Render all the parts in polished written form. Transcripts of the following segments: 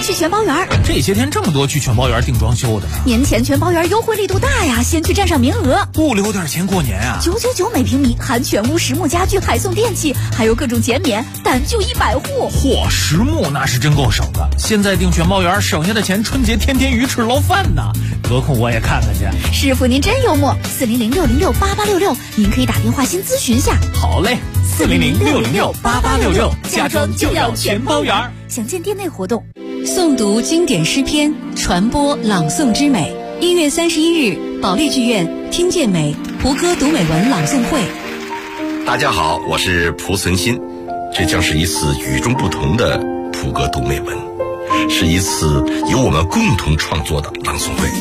去全包园。 这些天这么多去全包园订装修的呢。 年前全包园优惠力度大呀，先去占上名额。 不留点钱过年啊 ？999每平米，含全屋实木家具，还送电器，还有各种减免，但就100户。 嚯，实木那是真够省的。现在订全包园省下的钱，春节天天鱼翅捞饭呢。得空我也看看去。 师傅您真幽默，4006068866，您可以打电话先咨询下。 好嘞，4006068866，家装就要全包园。 详见店内活动。 诵读经典诗篇，传播朗诵之美。1月31日，保利剧院听见美胡歌读美文朗诵会。 大家好，我是蒲存昕，这将是一次与众不同的蒲歌读美文，是一次由我们共同创作的朗诵会。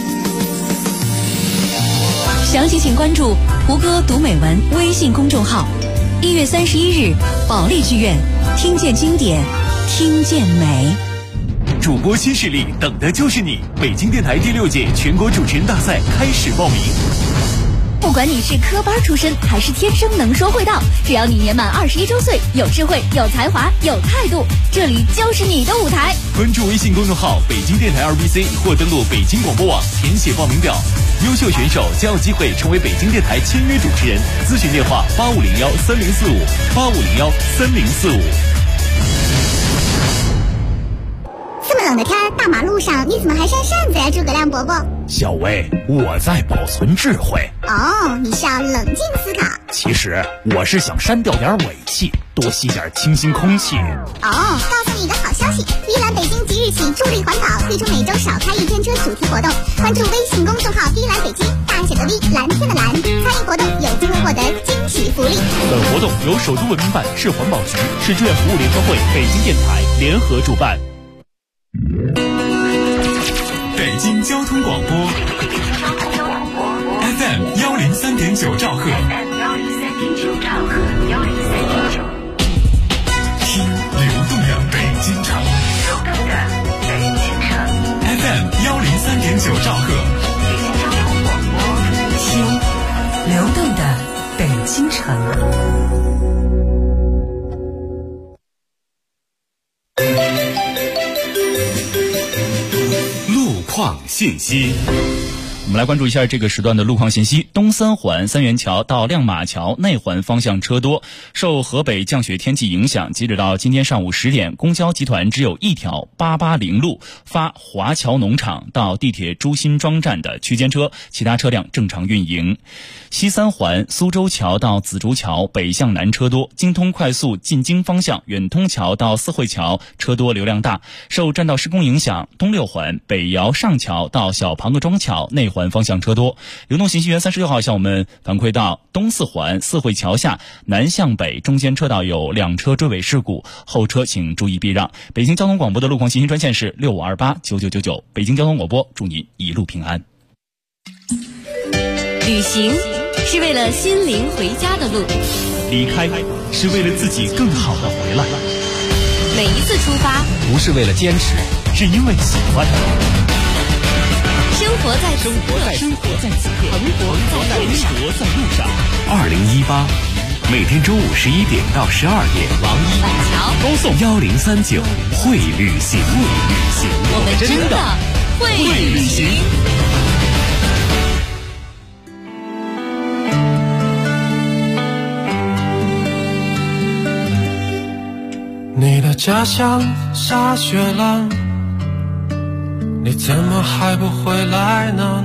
详情请关注胡歌读美文微信公众号。1月31日，保利剧院听见经典，听见美。 主播新势力，等的就是你！北京电台第6届全国主持人大赛开始报名。 不管你是科班出身还是天生能说会道，只要你年满21周岁，有智慧、有才华、有态度，这里就是你的舞台。 关注微信公众号北京电台2BC 或登录北京广播网填写报名表，优秀选手将有机会成为北京电台签约主持人。咨询电话85013045，85013045。 这么冷的天，大马路上你怎么还扇扇子呀，诸葛亮伯伯？ 小薇，我在保存智慧。 哦，你是要冷静思考。 其实我是想删掉点尾气，多吸点清新空气。 哦，告诉你一个好消息，第一栏北京即日起助力环保，推出每周少开1天车主题活动。关注微信公众号第一栏北京，大写的 V， 蓝天的蓝，参与活动有机会获得惊喜福利。 本活动由首都文明办、市环保局、市志愿服务联合会、北京电台联合主办。 北京交通广播 FM 103.9兆赫，听流动的北京城，FM 103.9兆赫， 听流动的北京城。 路况信息。 我们来关注一下这个时段的路况信息。东三环三元桥到亮马桥内环方向车多，受河北降雪天气影响，截止到今天上午10点，公交集团只有一条880路发华侨农场到地铁朱辛庄站的区间车，其他车辆正常运营。西三环苏州桥到紫竹桥北向南车多，京通快速进京方向远通桥到四惠桥车多流量大。受占道施工影响，东六环北窑上桥到小庞各庄桥内环方向车多。流动信息员36号向我们反馈到，东四环四惠桥下南向北中间车道有2车追尾事故，后车请注意避让。北京交通广播的路况信息专线是65289999，北京交通广播祝您一路平安。 旅行是为了心灵回家的路， 离开是为了自己更好的回来。 每一次出发不是为了坚持， 是因为喜欢。 生活在此刻， 生活在此刻， 生活在路上。 2018每天中午11点到12点， 王一、 板桥高颂 1039会旅行， 我们真的会旅行。 你的家乡下雪了，你怎么还不回来呢？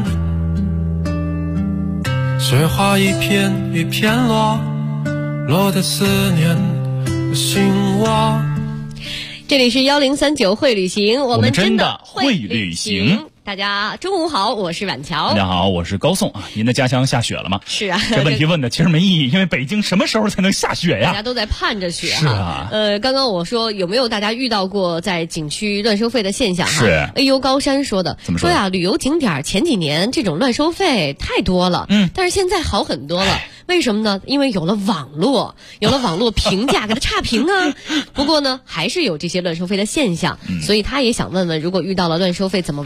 雪花一片一片落，落得思念的心窝。 这里是1039会旅行，我们真的会旅行。 大家中午好，我是婉乔。 大家好，我是高颂啊。您的家乡下雪了吗？ 是啊， 这问题问的其实没意义，因为北京什么时候才能下雪呀？ 大家都在盼着雪哈。 是啊。 刚刚我说有没有大家遇到过在景区乱收费的现象哈？ 是。 哎呦，高山说的， 怎么说呀？旅游景点前几年这种乱收费太多了，但是现在好很多了。为什么呢？因为有了网络评价给它差评啊。不过呢，还是有这些乱收费的现象，所以他也想问问，如果遇到了乱收费怎么维权？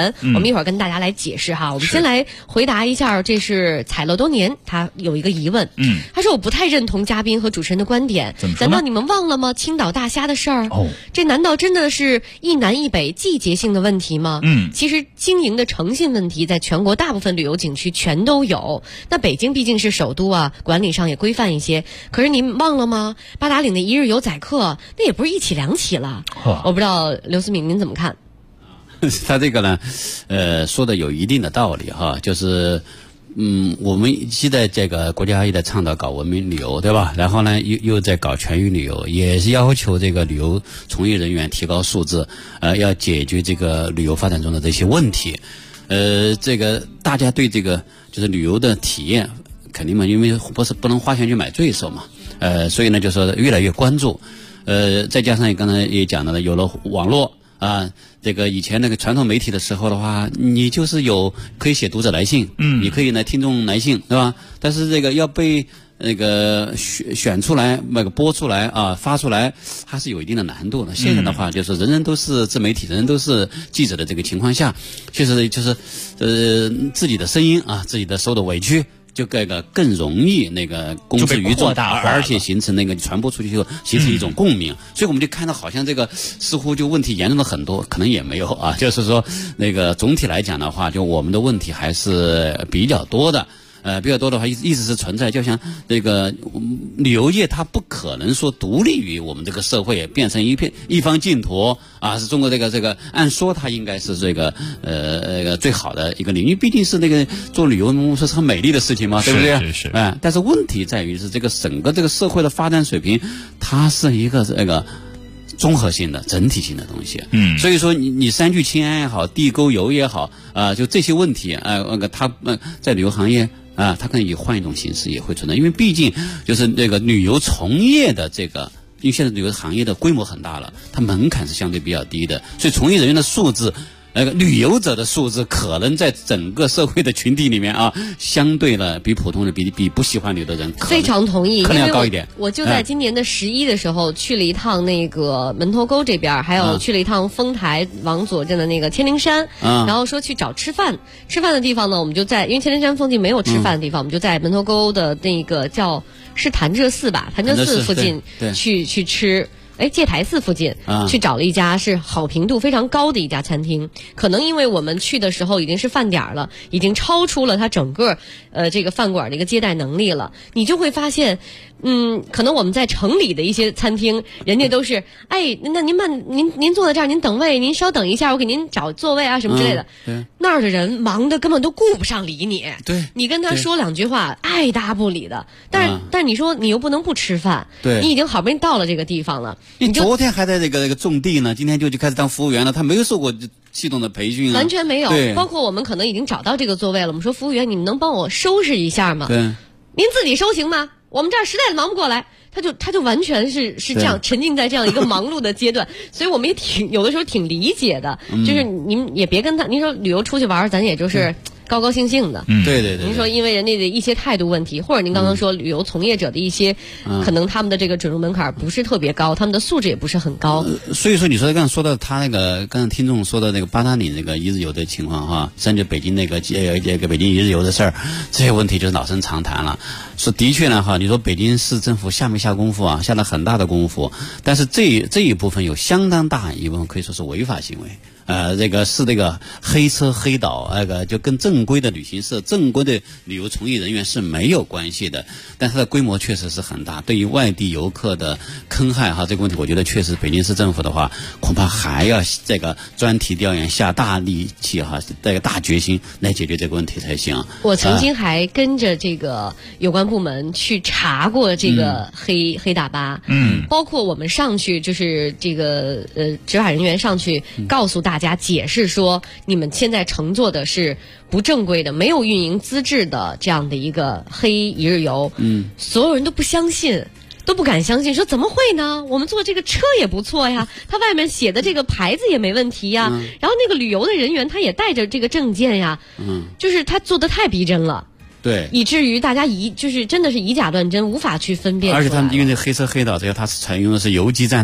员，我们一会儿跟大家来解释哈。我们先来回答一下，这是采乐多年，他有一个疑问，他说我不太认同嘉宾和主持人的观点，难道你们忘了吗？青岛大虾的事儿，这难道真的是一南一北季节性的问题吗？其实经营的诚信问题在全国大部分旅游景区全都有，那北京毕竟是首都啊，管理上也规范一些。可是您忘了吗？八达岭的一日游宰客，那也不是一起两起了。我不知道刘思敏您怎么看？ 他这个呢，说的有一定的道理哈，就是。我们现在这个国家也在倡导搞文明旅游，对吧？然后呢，又在搞全域旅游，也是要求这个旅游从业人员提高素质，要解决这个旅游发展中的这些问题。这个大家对这个就是旅游的体验，肯定嘛，因为不能花钱去买罪受嘛，所以呢，就说越来越关注。再加上刚才也讲到了，有了网络啊。这个以前那个传统媒体的时候的话，你就是可以写读者来信，你可以呢听众来信，对吧？但是这个要被那个选出来，那个播出来啊，发出来，还是有一定的难度的。现在的话，就是人人都是自媒体，人人都是记者的这个情况下，确实就是自己的声音啊，自己的受的委屈。就更容易那个公之于众，而且形成那个传播出去就形成一种共鸣，所以我们就看到好像这个似乎就问题严重了很多，可能也没有啊，就是说那个总体来讲的话，就我们的问题还是比较多的。比较多的话一直是存在，就像这个旅游业，它不可能说独立于我们这个社会，变成一方净土啊！是中国这个按说它应该是这个最好的一个领域，毕竟是那个做旅游是很美丽的事情嘛，对不对？是。但是问题在于是这个整个这个社会的发展水平，它是一个这个综合性的、整体性的东西。所以说你山区青安也好，地沟油也好就这些问题它在旅游行业。它可能以换一种形式也会存在，因为毕竟就是那个旅游从业的这个，因为现在旅游行业的规模很大了，它门槛是相对比较低的，所以从业人员的素质，旅游者的素质可能在整个社会的群体里面啊，相对的比普通人比不喜欢旅游的人非常同意， 可能要高一点。 我就在今年的11的时候去了一趟那个门头沟这边，还有去了一趟丰台往左镇的那个千灵山，然后说去找吃饭的地方呢，我们就在因为千灵山附近没有吃饭的地方，我们就在门头沟的那个是潭柘寺吧，潭柘寺附近去吃。戒台寺附近去找了一家是好评度非常高的一家餐厅，可能因为我们去的时候已经是饭点了，已经超出了它整个这个饭馆的一个接待能力了，你就会发现可能我们在城里的一些餐厅，人家都是那您坐在这儿，您等位，您稍等一下，我给您找座位啊什么之类的。那儿的人忙得根本都顾不上理你，你跟他说两句话爱答不理的。但是你说你又不能不吃饭，你已经好不容易到了这个地方了。 你昨天还在那个种地呢，今天就开始当服务员了，他没有受过系统的培训完全没有。包括我们可能已经找到这个座位了，我们说服务员，你们能帮我收拾一下吗？您自己收行吗？我们这儿实在忙不过来。他就完全是这样沉浸在这样一个忙碌的阶段，所以我们也有的时候挺理解的，就是您也别跟他，您说旅游出去玩，咱也就是高高兴兴的。 对。 您说因为人家的一些态度问题，或者您刚刚说旅游从业者的一些可能他们的这个准入门槛不是特别高，他们的素质也不是很高。 所以说你说刚才说到他那个刚才听众说的那个八达岭那个一日游的情况哈，甚至北京那个北京一日游的事儿，这些问题就是老生常谈了。说的确呢哈，你说北京市政府下没下功夫啊？下了很大的功夫，但是这一部分有相当大一部分可以说是违法行为。这个是这个黑车黑导，就跟正规的旅行社、正规的旅游从业人员是没有关系的，但它的规模确实是很大。对于外地游客的坑害哈，这个问题我觉得确实北京市政府的话，恐怕还要这个专题调研，下大力气哈，这个大决心来解决这个问题才行。 我曾经还跟着这个有关部门去查过这个黑大巴，包括我们上去就是这个执法人员上去告诉大家解释说，你们现在乘坐的是不正规的、没有运营资质的这样的一个黑一日游，所有人都不相信。都不敢相信，说怎么会呢？我们坐这个车也不错呀，它外面写的这个牌子也没问题呀，然后那个旅游的人员他也带着这个证件呀，就是他做的太逼真了。 对， 以至于大家就是真的是以假乱真，无法去分辨。 而且他们因为这黑车黑导这个，它是采用的是游击战的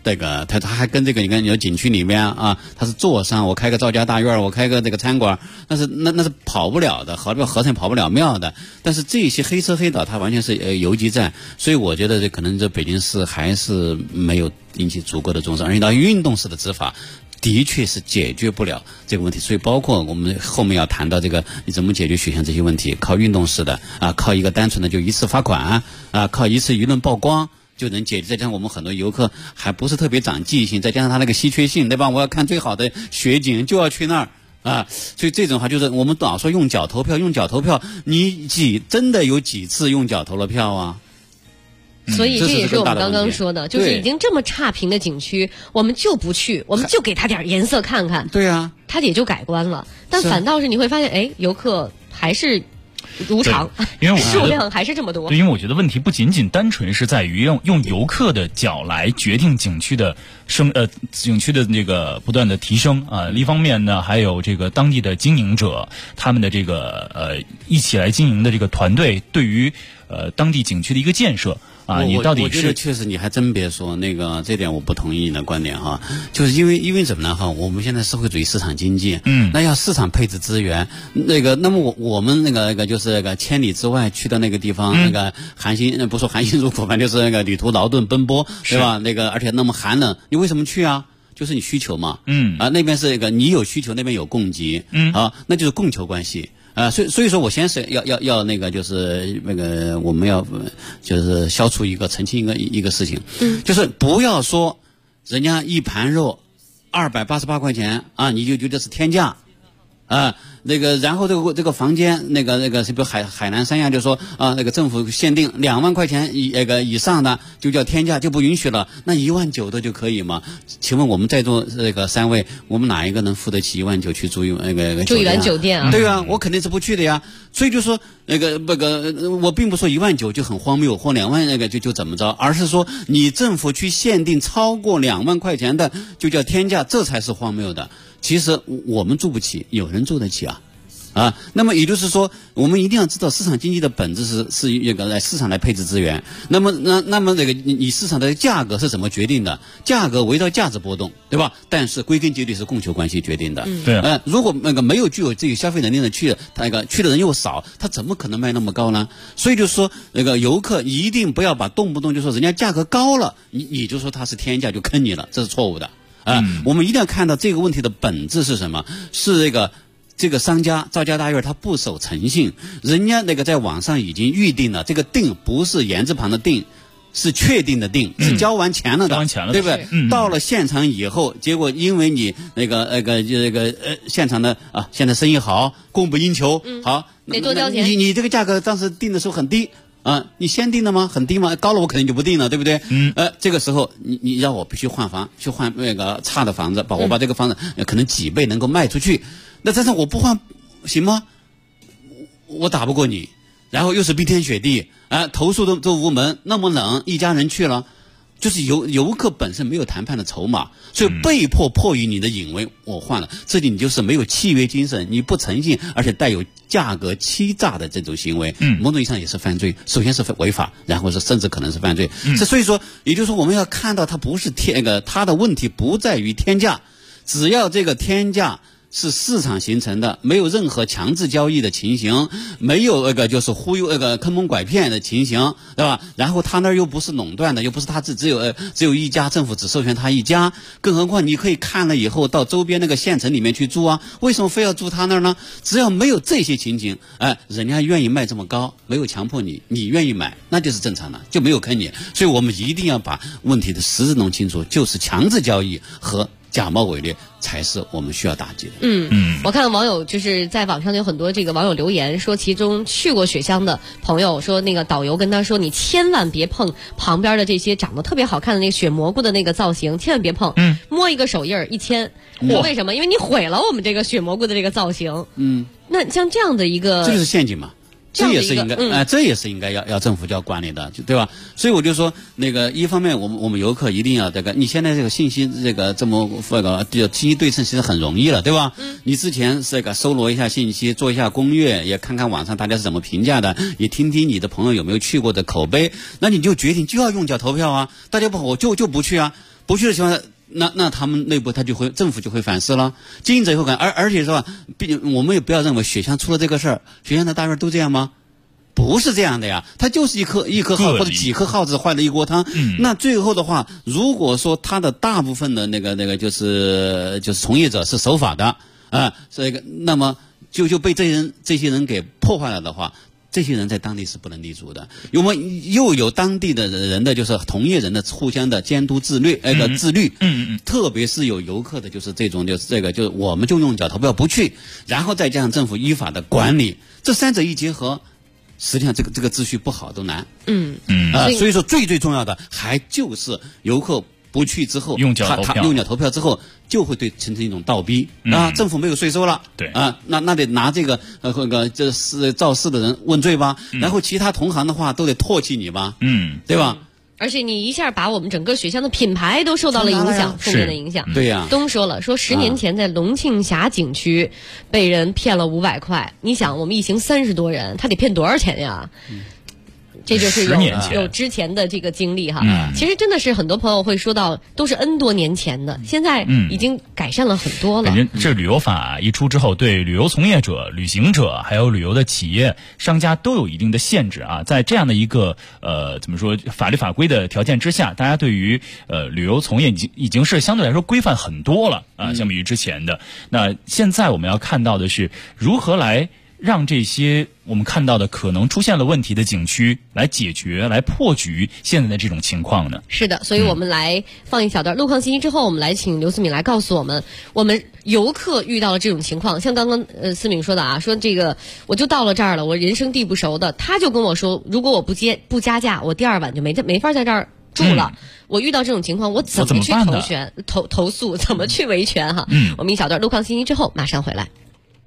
这个他还跟这个你看有景区里面啊，他是座商，我开个赵家大院，我开个这个餐馆，那是跑不了的，和尚跑不了庙的。但是这些黑车黑道，它完全是游击战，所以我觉得这可能这北京市还是没有引起足够的重视，而且到运动式的执法。的确是解决不了这个问题，所以包括我们后面要谈到这个你怎么解决雪乡这些问题，靠运动式的啊，靠一个单纯的就一次罚款啊，靠一次舆论曝光就能解决。再加上我们很多游客还不是特别长记性，再加上他那个稀缺性，对吧？我要看最好的雪景就要去那儿啊，所以这种话就是我们老说用脚投票，你真的有几次用脚投了票啊？ 所以这也是我们刚刚说的，就是已经这么差评的景区，我们就不去，我们就给他点颜色看看。 对啊， 他也就改观了。但反倒是你会发现，哎，游客还是如常， 因为数量还是这么多。 对，因为我觉得问题不仅仅单纯是在于用游客的角来决定景区的景区的这个不断的提升啊。一方面呢，还有这个当地的经营者，他们的这个一起来经营的这个团队对于当地景区的一个建设。啊，你到底是？ 我觉得确实你还真别说，那个这点我不同意你的观点哈，就是因为怎么呢哈？我们现在社会主义市场经济，那要市场配置资源，那么我们那个就是那个千里之外去的那个地方，那个不说含辛茹苦，反正就是那个旅途劳顿奔波，对吧？那个而且那么寒冷，你为什么去啊？就是你需求嘛，那边是那个你有需求，那边有供给，那就是供求关系。所以说我先是要那个就是那个我们要就是消除澄清一个事情，就是不要说人家一盘肉288块钱啊，你就觉得是天价啊。那个，然后这个房间，那个是不是海南三亚就说啊，那个政府限定2万块钱以上的就叫天价，就不允许了。那19000的就可以吗？请问我们在座这个3位，我们哪一个能付得起19000去住一晚酒店啊？对啊，我肯定是不去的呀。所以就说我并不说19000就很荒谬，或2万就怎么着，而是说你政府去限定超过2万块钱的就叫天价，这才是荒谬的。其实我们住不起，有人住得起啊，那么也就是说，我们一定要知道市场经济的本质是一个来市场来配置资源。那么这个你市场的价格是怎么决定的？价格围绕价值波动，对吧？但是归根结底是供求关系决定的。 对。 如果没有具有这个消费能力的去的人又少，他怎么可能卖那么高呢？所以就说游客一定不要把动不动就说人家价格高了，你就说他是天价就坑你了，这是错误的。我们一定要看到这个问题的本质是什么？是这个商家赵家大院他不守诚信，人家在网上已经预定了，这个定不是言字旁的定，是确定的定，是交完钱了的，对不对？到了现场以后，结果因为你现场的现在生意好，供不应求，好， 得多交钱。 你这个价格当时定的时候很低。你先定的吗？很低吗？高了我肯定就不定了，对不对？这个时候你让我必须换房，去换那个差的房子，我把这个房子可能几倍能够卖出去，那但是我不换行吗？我打不过你，然后又是冰天雪地，投诉都无门，那么冷，一家人去了。就是游客本身没有谈判的筹码，所以被迫于你的隐为，我换了，这里你就是没有契约精神，你不诚信，而且带有价格欺诈的这种行为，某种意义上也是犯罪。首先是违法，然后是甚至可能是犯罪。所以说，也就是说我们要看到它不是它的问题不在于天价，只要这个天价是市场形成的，没有任何强制交易的情形，没有就是忽悠坑蒙拐骗的情形，对吧？然后他那儿又不是垄断的，又不是他只有一家，政府只授权他一家，更何况你可以看了以后到周边那个县城里面去住啊，为什么非要住他那儿呢？只要没有这些情形，人家愿意卖这么高，没有强迫你愿意买，那就是正常的，就没有坑你。所以我们一定要把问题的实质弄清楚，就是强制交易和假冒伪劣才是我们需要打击的。 我看网友就是在网上有很多这个网友留言说，其中去过雪乡的朋友说，那个导游跟他说，你千万别碰旁边的这些长得特别好看的那个雪蘑菇的那个造型，千万别碰。摸一个手印1000，为什么？因为你毁了我们这个雪蘑菇的这个造型。那像这样的一个， 这就是陷阱嘛。这也是应该要政府就要管理的，对吧？所以我就说，一方面我们游客一定要你现在这个信息这么信息对称其实很容易了，对吧？你之前搜罗一下信息，做一下攻略，也看看网上大家是怎么评价的，也听听你的朋友有没有去过的口碑，那你就决定就要用脚投票啊！大家不好我就不去啊！ 不去的情况下，那他们内部政府就会反思了，经营者也会而且是吧，我们也不要认为雪乡出了这个事儿，雪乡的大院都这样吗？不是这样的呀，它就是一颗耗或者几颗耗子坏了一锅汤。那最后的话，如果说它的大部分的那个就是从业者是守法的这个那么就被这些人给破坏了的话，这些人在当地是不能立足的。我们又有当地的人的就是从业人的互相的监督自律，特别是有游客的，就是这种就是我们就用脚投票不去，然后再加上政府依法的管理，这三者一结合，实际上这个秩序不好都难。所以说最重要的还就是游客不去之后，用脚投票之后，就会形成一种倒逼政府没有税收了， 对那得拿这个这是肇事的人问罪吧，然后其他同行的话都得唾弃你吧，对吧？ 而且你一下把我们整个雪乡的品牌都受到了影响，负面的影响。 对呀。 东说了，说10年前在龙庆峡景区被人骗了500块，你想我们一行30多人，他得骗多少钱呀？这就是有之前的这个经历哈。其实真的是很多朋友会说到，都是 N 多年前的，现在已经改善了很多了。 这旅游法一出之后，对旅游从业者、旅行者还有旅游的企业、商家都有一定的限制啊。在这样的一个怎么说法律法规的条件之下，大家对于旅游从业已经是相对来说规范很多了啊，相比于之前的。那现在我们要看到的是如何来让这些我们看到的可能出现了问题的景区来解决、来破局现在的这种情况呢？ 是的，所以我们来放一小段路况信息之后，我们来请刘思敏来告诉我们游客遇到了这种情况，像刚刚思敏说的啊，说这个我就到了这儿了，我人生地不熟的，他就跟我说，如果我不加价，我第2晚就没法在这儿住了。我遇到这种情况，我怎么去投诉？怎么去维权哈？我们一小段路况信息之后马上回来。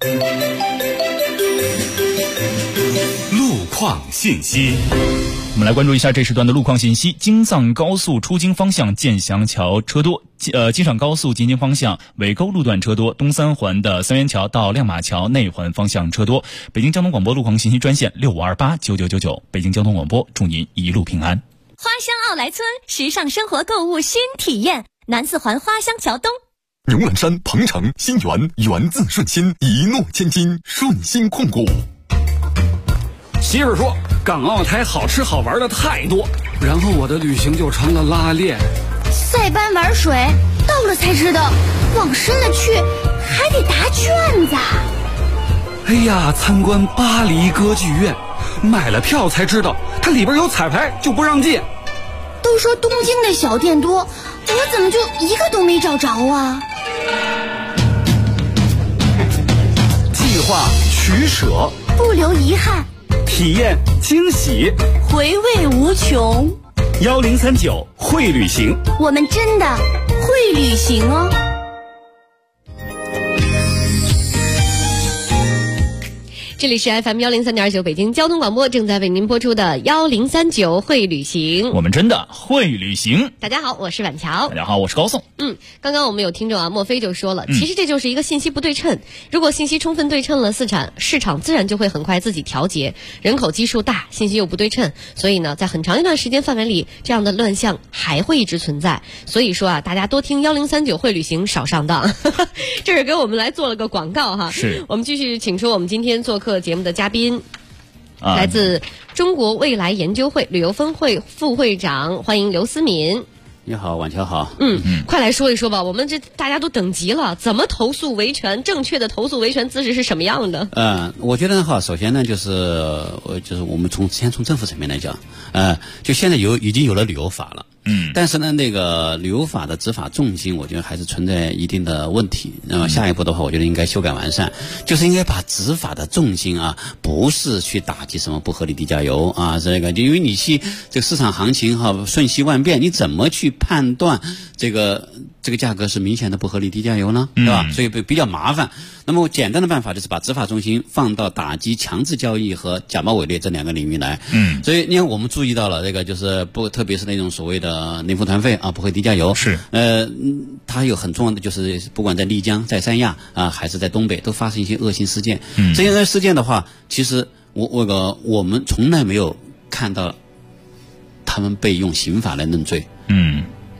路况信息， 我们来关注一下这时段的路况信息。京藏高速出京方向建祥桥车多，京上高速进京方向尾沟路段车多，东三环的三元桥到亮马桥内环方向车多。北京交通广播路况信息专线65289999，北京交通广播祝您一路平安。 花乡奥莱村，时尚生活购物新体验，南四环花乡桥东。 牛栏山、鹏城、新源，源自顺心，一诺千金，顺心控股。 媳妇说港澳台好吃好玩的太多，然后我的旅行就成了拉练。 塞班玩水，到了才知道，往深了去还得答卷子。 哎呀，参观巴黎歌剧院，买了票才知道它里边有彩排就不让进。 都说东京的小店多，我怎么就一个都没找着啊？ 计划取舍， 不留遗憾， 体验惊喜， 回味无穷。 1039会旅行， 我们真的会旅行哦。 这里是 FM 103.9北京交通广播，正在为您播出的1039会旅行， 我们真的会旅行。 大家好，我是婉乔。 大家好，我是高颂。 刚刚我们有听众啊，莫非就说了，其实这就是一个信息不对称。如果信息充分对称了，市场自然就会很快自己调节。人口基数大，信息又不对称，所以呢，在很长一段时间范围里，这样的乱象还会一直存在。所以说啊，大家多听1039会旅行，少上当。这是给我们来做了个广告哈。 是。 我们继续请出我们今天做客节目的嘉宾，来自中国未来研究会旅游分会副会长，欢迎刘思敏。 你好，晚乔好。 快来说一说吧，我们这大家都等急了，怎么投诉维权？正确的投诉维权姿势是什么样的？ 我觉得首先呢，就是我们先从政府层面来讲，就现在已经有了旅游法了。但是呢，那个旅游法的执法重心，我觉得还是存在一定的问题。那么下一步的话，我觉得应该修改完善，就是应该把执法的重心不是去打击什么不合理低价游啊，这个因为你这个市场行情瞬息万变，你怎么去判断这个价格是明显的不合理低价游呢？对吧？所以比较麻烦。那么简单的办法就是把执法重心放到打击强制交易和假冒伪劣这2个领域来。所以你看我们注意到了这个就是特别是那种所谓的零服团费不会低价游。 是。 它有很重要的就是不管在丽江、在三亚还是在东北都发生一些恶性事件。这些事件的话，其实我们从来没有看到他们被用刑法来认罪。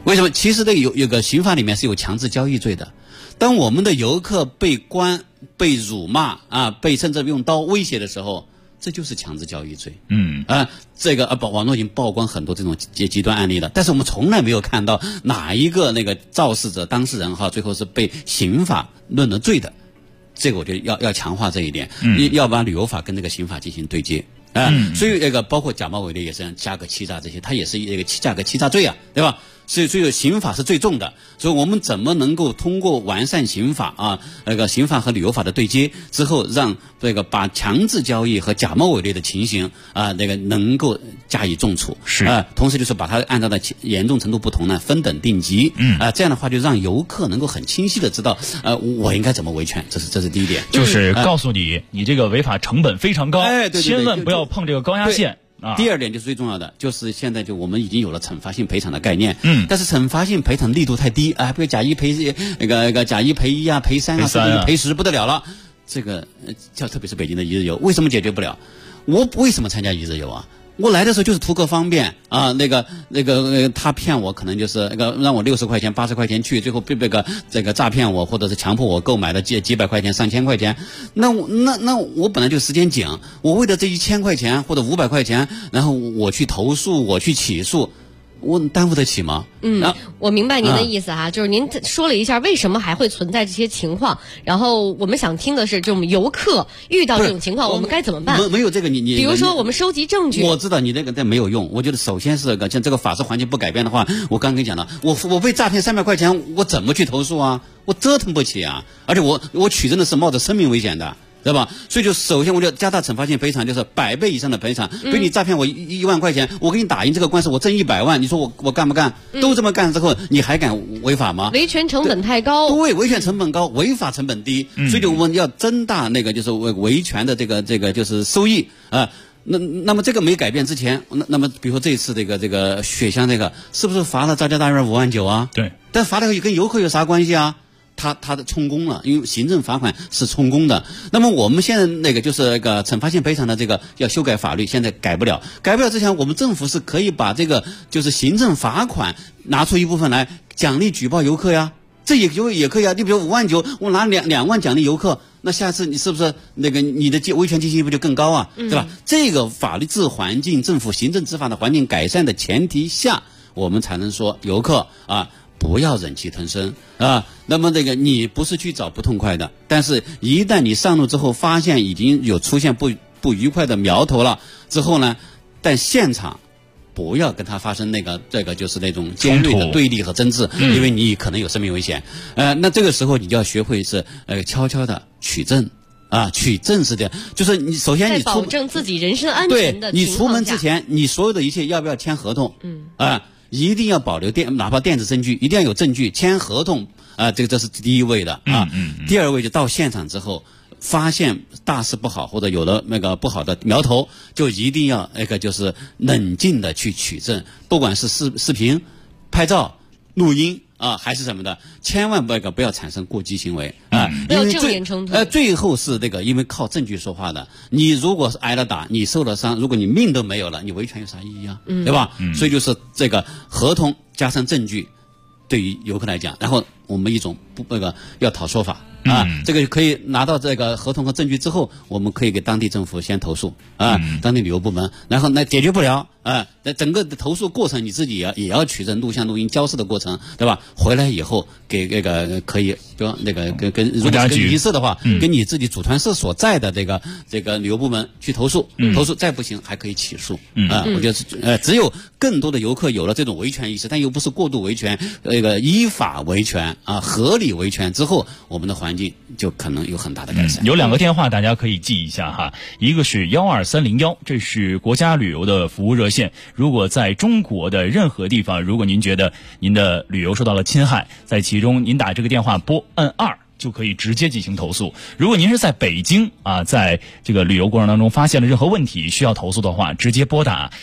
为什么？其实有个刑法里面是有强制交易罪的。当我们的游客被关、被辱骂被甚至用刀威胁的时候，这就是强制交易罪。这个网络已经曝光很多这种极端案例了，但是我们从来没有看到哪一个那个肇事者、当事人最后是被刑法论了罪的。这个我觉得要强化这一点，要把旅游法跟这个刑法进行对接。所以包括假冒伪劣也是价格欺诈这些，它也是一个价格欺诈罪对吧？所以刑法是最重的，所以我们怎么能够通过完善刑法刑法和旅游法的对接之后，让把强制交易和假冒伪劣的情形能够加以重处，同时就是把它按照的严重程度不同呢分等定级，这样的话就让游客能够很清晰的知道我应该怎么维权，这是第一点， 就是告诉你这个违法成本非常高，千万不要碰这个高压线。 第二点就是最重要的，就是现在我们已经有了惩罚性赔偿的概念，但是惩罚性赔偿力度太低比如假一赔假一赔一赔三甚至赔10不得了了。这个特别是北京的一日游，为什么解决不了？我为什么参加一日游啊？我来的时候就是图个方便他骗我可能就是让我60块钱80块钱去，最后这个诈骗我，或者是强迫我购买的几百块钱上千块钱，那我本来就时间紧，我为了这1000块钱或者500块钱，然后我去投诉，我去起诉，我担负得起吗？ 我明白您的意思就是您说了一下为什么还会存在这些情况，然后我们想听的是，就我们游客遇到这种情况，我们该怎么办？ 没有这个你比如说我们收集证据， 我知道你那个没有用。我觉得首先是像这个法治环境不改变的话，我刚跟你讲了，我被诈骗300块钱，我怎么去投诉啊？我折腾不起啊！而且我取证的是冒着生命危险的。对吧？所以就首先我就加大惩罚性赔偿，就是100倍以上的赔偿。比如你诈骗我1万块钱，我给你打赢这个官司，我挣100万，你说我干不干？都这么干之后，你还敢违法吗？ 维权成本太高。 对，维权成本高，违法成本低，所以我们要增大就是维权的这个就是收益那么这个没改变之前，那么比如说这次这个雪乡是不是罚了赵家大院5万9啊？ 对， 但罚了跟游客有啥关系啊？他的充公了，因为行政罚款是充公的。那么我们现在就是惩罚性赔偿的要修改法律，现在改不了之前，我们政府是可以把就是行政罚款拿出一部分来奖励举报游客呀，这也可以啊。你比如5万9，我拿2万奖励游客，那下次你是不是你的维权积极性不就更高啊？对吧？这个法律制环境、政府行政执法的环境改善的前提下，我们才能说游客不要忍气吞声那么你不是去找不痛快的，但是一旦你上路之后发现已经有出现不愉快的苗头了之后呢，但现场不要跟他发生就是那种尖锐的对立和争执，因为你可能有生命危险那这个时候你就要学会是悄悄的取证取证是这样，就是你首先你保证自己人身安全的对，你出门之前你所有的一切要不要签合同一定要保留哪怕电子证据，一定要有证据，签合同这是第一位的第二位就到现场之后发现大事不好或者有了不好的苗头，就一定要就是冷静的去取证，不管是视频、拍照、录音还是什么的，千万不要产生过激行为不要正面冲突最后是因为靠证据说话的。你如果是挨了打，你受了伤，如果你命都没有了，你维权有啥意义啊？对吧？所以就是合同加上证据，对于游客来讲，然后我们一种要讨说法这个可以拿到合同和证据之后，我们可以给当地政府先投诉当地旅游部门，然后解决不了那整个的投诉过程你自己也要取证、录像、录音、交涉的过程，对吧？回来以后给可以，比如如果是跟旅行社的话，跟你自己组团社所在的这个旅游部门去投诉，再不行还可以起诉我觉得只有更多的游客有了这种维权意识，但又不是过度维权，依法维权合理维权之后，我们的环境就可能有很大的改善。 有2个电话大家可以记一下一个是12301，这是国家旅游的服务热线。如果在中国的任何地方，如果您觉得您的旅游受到了侵害，在其中您打这个电话按2就可以直接进行投诉。如果您是在北京在这个旅游过程当中发现了任何问题需要投诉的话，直接拨打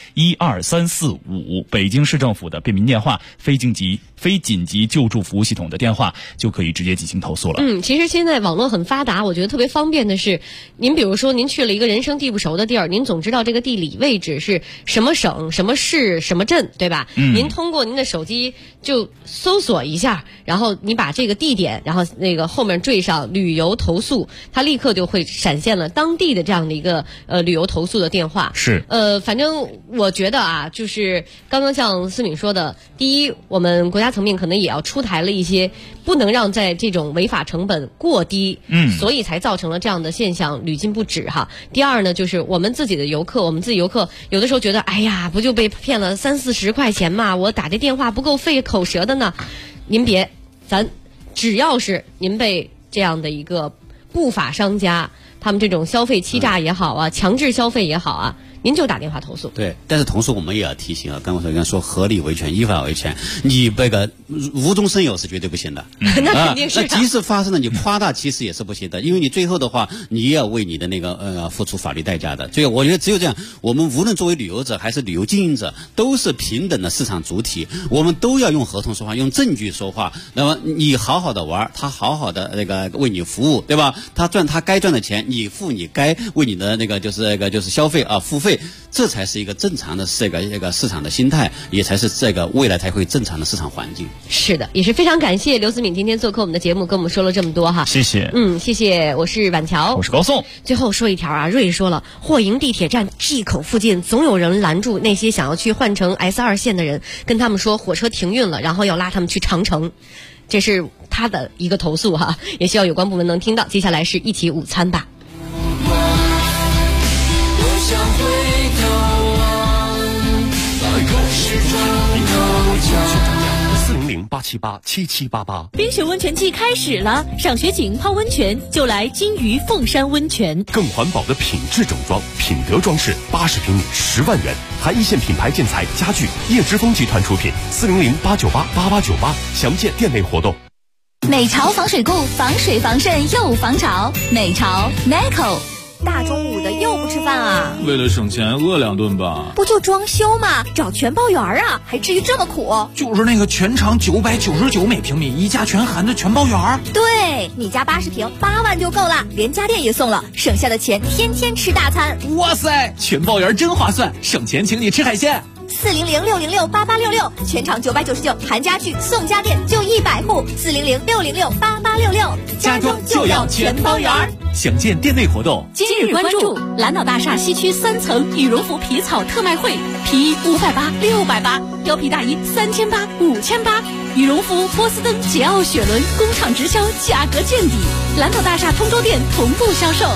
12345北京市政府的便民电话，非紧急救助服务系统的电话，就可以直接进行投诉了。 其实现在网络很发达，我觉得特别方便的是，您比如说您去了一个人生地不熟的地儿，您总知道这个地理位置是什么省、什么市、什么镇，对吧？您通过您的手机就搜索一下，然后你把这个地点，然后那个后面缀上旅游投诉，它立刻就会闪现了当地的这样的一个旅游投诉的电话。 是反正我觉得啊，就是刚刚像思敏说的，第一，我们国家层面可能也要出台了一些，不能让在这种违法成本过低，所以才造成了这样的现象屡禁不止哈。第二呢，就是我们自己游客有的时候觉得，哎呀，不就被骗了30-40块钱嘛，我打这电话不够费口舌的呢。您别，只要是您被这样的一个不法商家，他们这种消费欺诈也好啊，强制消费也好啊，您就打电话投诉。 对，但是同时我们也要提醒啊，刚才说合理维权、依法维权，你这个无中生有是绝对不行的。 那肯定是。 那即使发生了，你夸大其实也是不行的，因为你最后的话，你也要为你的那个付出法律代价的。所以我觉得只有这样，我们无论作为旅游者还是旅游经营者，都是平等的市场主体，我们都要用合同说话，用证据说话。那么你好好的玩，他好好的那个为你服务，对吧？他赚他该赚的钱，你付你该为你的那个就是消费啊付费，这才是一个正常的这个市场的心态，也才是这个未来才会正常的市场环境。 是的，也是非常感谢刘思敏今天做客我们的节目，跟我们说了这么多哈。 谢谢。 谢谢。我是婉乔， 我是高颂。 最后说一条啊，瑞说了，霍营地铁站 G 口附近总有人拦住那些想要去换乘 S2 线的人，跟他们说火车停运了，然后要拉他们去长城。这是他的一个投诉哈，也希望有关部门能听到。接下来是一起午餐吧。 400-878-7788。 冰雪温泉季开始了，赏雪景泡温泉就来金鱼凤山温泉。 更环保的品质整装，品德装饰，80平米10万元，含一线品牌建材家具，叶之峰集团出品。400-898-8898，详见店内活动。 美潮防水固，防水防渗又防潮。美潮 Neco。 大中午的又不吃饭啊？ 为了省钱饿2顿吧。 不就装修吗？找全包园啊，还至于这么苦？ 就是那个全长999每平米，一家全含的全包园。 对，你家80平8万就够了，连家电也送了，省下的钱天天吃大餐。 哇塞，全包园真划算，省钱请你吃海鲜。 400-606-8866，全场999，含家具送家电就100户。400-606-8866， 家装就要全包园。 详见店内活动。 今日关注蓝岛大厦西区3层羽绒服皮草特卖会，皮衣580、680，貂皮大衣3800、5800，羽绒服、波司登、捷奥雪伦工厂直销，价格见底。蓝岛大厦通州店同步销售。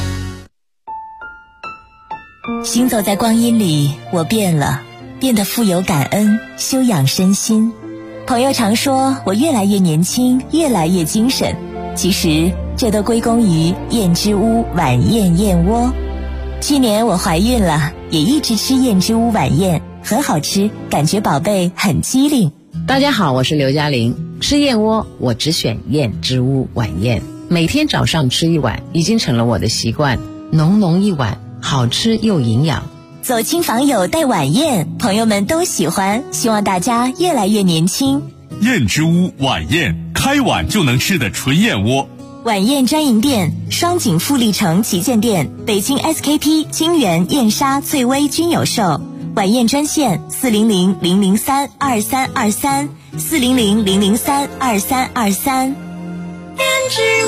行走在光阴里，我变了，变得富有感恩，修养身心。朋友常说我越来越年轻，越来越精神，其实这都归功于燕之屋晚宴燕窝。去年我怀孕了，也一直吃燕之屋晚宴，很好吃，感觉宝贝很机灵。 大家好，我是刘嘉玲。吃燕窝我只选燕之屋晚宴，每天早上吃一碗，已经成了我的习惯。浓浓一碗，好吃又营养。 走亲访友带晚宴，朋友们都喜欢，希望大家越来越年轻。 燕之屋晚宴，开碗就能吃的纯燕窝。 晚宴专营店：双井富力城旗舰店、北京 SKP、金源、燕莎、翠微均有售。晚宴专线400-003-2323 400-003-2323。 燕之屋。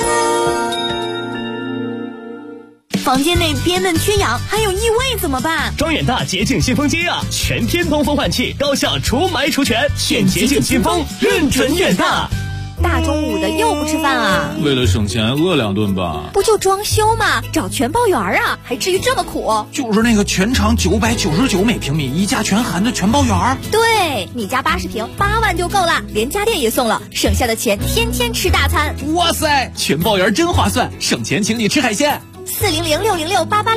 房间内憋闷缺氧，还有异味怎么办？ 装远大洁净新风机啊，全天通风换气，高效除霾除醛，选洁净新风，认准远大。 大中午的又不吃饭啊？ 为了省钱饿2顿吧。 不就装修吗？找全包园啊，还至于这么苦？ 就是那个全长999每平米，一家全含的全包园。 对，你家80平8万就够了，连家电也送了，省下的钱天天吃大餐。 哇塞，全包园真划算，省钱请你吃海鲜。 400-606-8866。